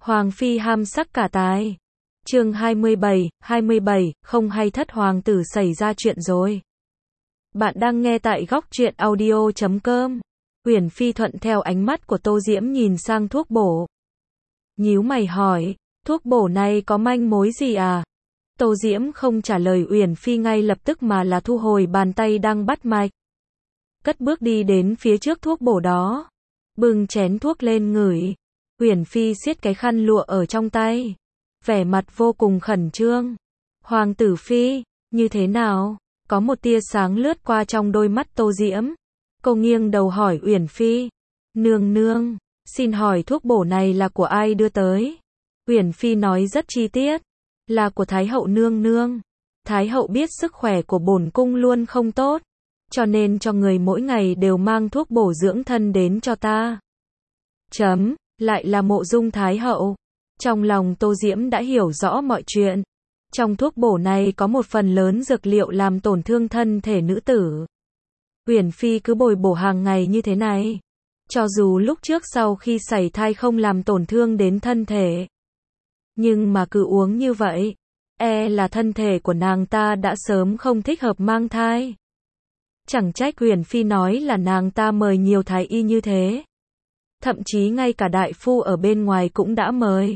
Hoàng phi ham sắc cả tài. Chương 27, không hay thất hoàng tử xảy ra chuyện rồi. Bạn đang nghe tại góc truyện audio.com. Uyển Phi thuận theo ánh mắt của Tô Diễm nhìn sang thuốc bổ. Nhíu mày hỏi, thuốc bổ này có manh mối gì à? Tô Diễm không trả lời Uyển Phi ngay lập tức mà là thu hồi bàn tay đang bắt mạch. Cất bước đi đến phía trước thuốc bổ đó. Bưng chén thuốc lên ngửi. Uyển Phi siết cái khăn lụa ở trong tay. Vẻ mặt vô cùng khẩn trương. Hoàng tử Phi, như thế nào? Có một tia sáng lướt qua trong đôi mắt Tô Diễm. Cô nghiêng đầu hỏi Uyển Phi. Nương nương, xin hỏi thuốc bổ này là của ai đưa tới? Uyển Phi nói rất chi tiết. Là của Thái hậu nương nương. Thái hậu biết sức khỏe của bổn cung luôn không tốt. Cho nên cho người mỗi ngày đều mang thuốc bổ dưỡng thân đến cho ta. Lại là mộ dung Thái hậu. Trong lòng Tô Diễm đã hiểu rõ mọi chuyện. Trong thuốc bổ này có một phần lớn dược liệu làm tổn thương thân thể nữ tử. Uyển Phi cứ bồi bổ hàng ngày như thế này. Cho dù lúc trước sau khi sảy thai không làm tổn thương đến thân thể. Nhưng mà cứ uống như vậy, là thân thể của nàng ta đã sớm không thích hợp mang thai. Chẳng trách Uyển Phi nói là nàng ta mời nhiều thái y như thế. Thậm chí ngay cả đại phu ở bên ngoài cũng đã mời.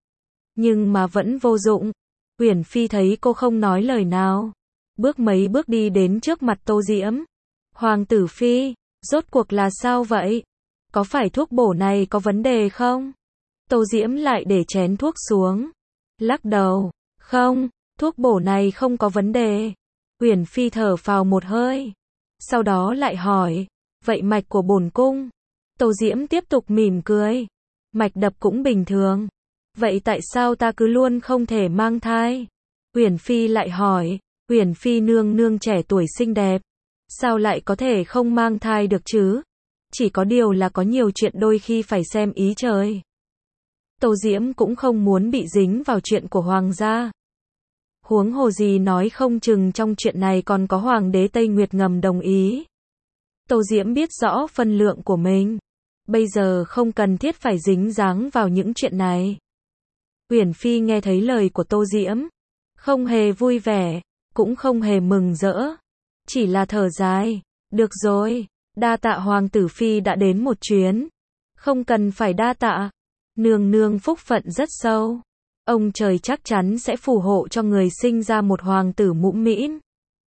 Nhưng mà vẫn vô dụng. Uyển Phi thấy cô không nói lời nào. Bước mấy bước đi đến trước mặt Tô Diễm. Hoàng tử Phi, rốt cuộc là sao vậy? Có phải thuốc bổ này có vấn đề không? Tô Diễm lại để chén thuốc xuống. Lắc đầu. Không, thuốc bổ này không có vấn đề. Uyển Phi thở phào một hơi. Sau đó lại hỏi. Vậy mạch của bổn cung? Tô Diễm tiếp tục mỉm cười. Mạch đập cũng bình thường. Vậy tại sao ta cứ luôn không thể mang thai? Uyển Phi lại hỏi. Uyển Phi nương nương trẻ tuổi xinh đẹp. Sao lại có thể không mang thai được chứ? Chỉ có điều là có nhiều chuyện đôi khi phải xem ý trời. Tô Diễm cũng không muốn bị dính vào chuyện của hoàng gia. Huống hồ gì nói không chừng trong chuyện này còn có hoàng đế Tây Nguyệt ngầm đồng ý. Tô Diễm biết rõ phân lượng của mình. Bây giờ không cần thiết phải dính dáng vào những chuyện này. Uyển Phi nghe thấy lời của Tô Diễm. Không hề vui vẻ, cũng không hề mừng rỡ. Chỉ là thở dài. Được rồi, đa tạ Hoàng tử Phi đã đến một chuyến. Không cần phải đa tạ. Nương nương phúc phận rất sâu. Ông trời chắc chắn sẽ phù hộ cho người sinh ra một hoàng tử mũm mĩm.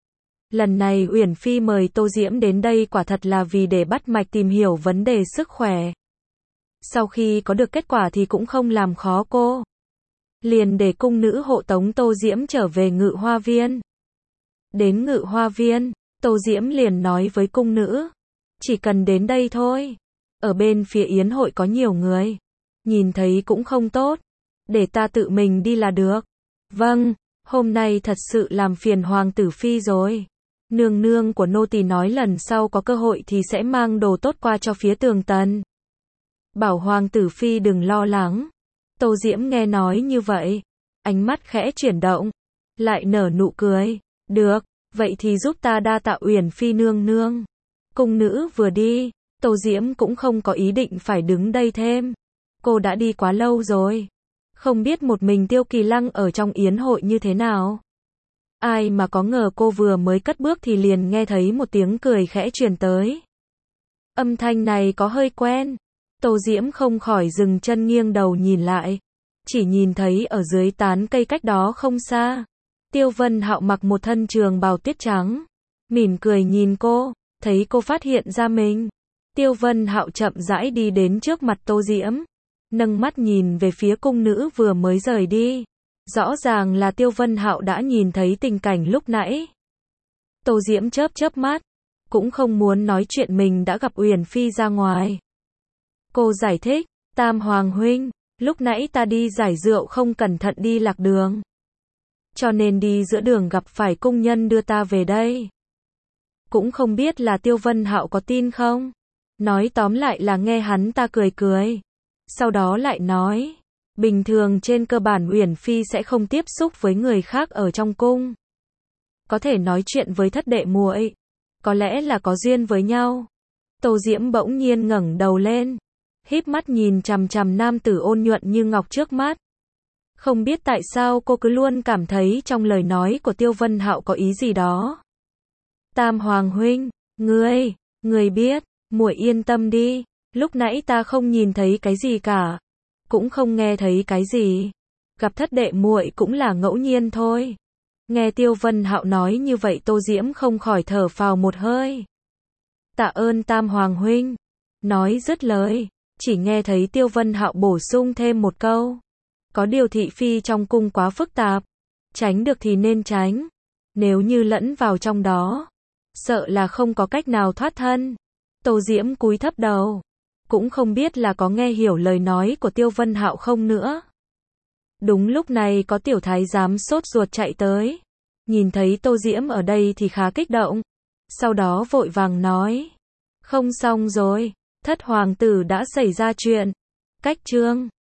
Lần này Uyển Phi mời Tô Diễm đến đây quả thật là vì để bắt mạch tìm hiểu vấn đề sức khỏe. Sau khi có được kết quả thì cũng không làm khó cô. Liền để cung nữ hộ tống Tô Diễm trở về Ngự Hoa Viên. Đến Ngự Hoa Viên, Tô Diễm liền nói với cung nữ. Chỉ cần đến đây thôi. Ở bên phía yến hội có nhiều người. Nhìn thấy cũng không tốt. Để ta tự mình đi là được. Vâng, hôm nay thật sự làm phiền Hoàng tử Phi rồi. Nương nương của nô tỳ nói lần sau có cơ hội thì sẽ mang đồ tốt qua cho phía Tường Tần. Bảo Hoàng tử Phi đừng lo lắng. Tô Diễm nghe nói như vậy. Ánh mắt khẽ chuyển động. Lại nở nụ cười. Được, vậy thì giúp ta đa tạ Uyển Phi nương nương. Cung nữ vừa đi. Tô Diễm cũng không có ý định phải đứng đây thêm. Cô đã đi quá lâu rồi. Không biết một mình Tiêu Kỳ Lăng ở trong yến hội như thế nào. Ai mà có ngờ cô vừa mới cất bước thì liền nghe thấy một tiếng cười khẽ truyền tới. Âm thanh này có hơi quen. Tô Diễm không khỏi dừng chân nghiêng đầu nhìn lại. Chỉ nhìn thấy ở dưới tán cây cách đó không xa. Tiêu Vân Hạo mặc một thân trường bào tuyết trắng. Mỉm cười nhìn cô, thấy cô phát hiện ra mình. Tiêu Vân Hạo chậm rãi đi đến trước mặt Tô Diễm. Nâng mắt nhìn về phía cung nữ vừa mới rời đi. Rõ ràng là Tiêu Vân Hạo đã nhìn thấy tình cảnh lúc nãy. Tô Diễm chớp chớp mắt. Cũng không muốn nói chuyện mình đã gặp Uyển Phi ra ngoài. Cô giải thích. Tam Hoàng huynh, lúc nãy ta đi giải rượu không cẩn thận đi lạc đường. Cho nên đi giữa đường gặp phải cung nhân đưa ta về đây. Cũng không biết là Tiêu Vân Hạo có tin không? Nói tóm lại là nghe hắn ta cười cười. Sau đó lại nói. Bình thường trên cơ bản Uyển Phi sẽ không tiếp xúc với người khác ở trong cung. Có thể nói chuyện với thất đệ muội. Có lẽ là có duyên với nhau. Tô Diễm bỗng nhiên ngẩng đầu lên. híp mắt nhìn chằm chằm nam tử ôn nhuận như ngọc trước mắt. Không biết tại sao cô cứ luôn cảm thấy trong lời nói của Tiêu Vân Hạo có ý gì đó. Tam Hoàng huynh, người biết, muội yên tâm đi, lúc nãy ta không nhìn thấy cái gì cả, cũng không nghe thấy cái gì. Gặp thất đệ muội cũng là ngẫu nhiên thôi. Nghe Tiêu Vân Hạo nói như vậy Tô Diễm không khỏi thở phào một hơi. Tạ ơn Tam Hoàng huynh. Nói dứt lời, chỉ nghe thấy Tiêu Vân Hạo bổ sung thêm một câu. Có điều thị phi trong cung quá phức tạp, tránh được thì nên tránh, nếu như lẫn vào trong đó, sợ là không có cách nào thoát thân. Tô Diễm cúi thấp đầu, cũng không biết là có nghe hiểu lời nói của Tiêu Vân Hạo không nữa. Đúng lúc này có tiểu thái giám sốt ruột chạy tới, nhìn thấy Tô Diễm ở đây thì khá kích động, sau đó vội vàng nói, không xong rồi, thất hoàng tử đã xảy ra chuyện. Cách chương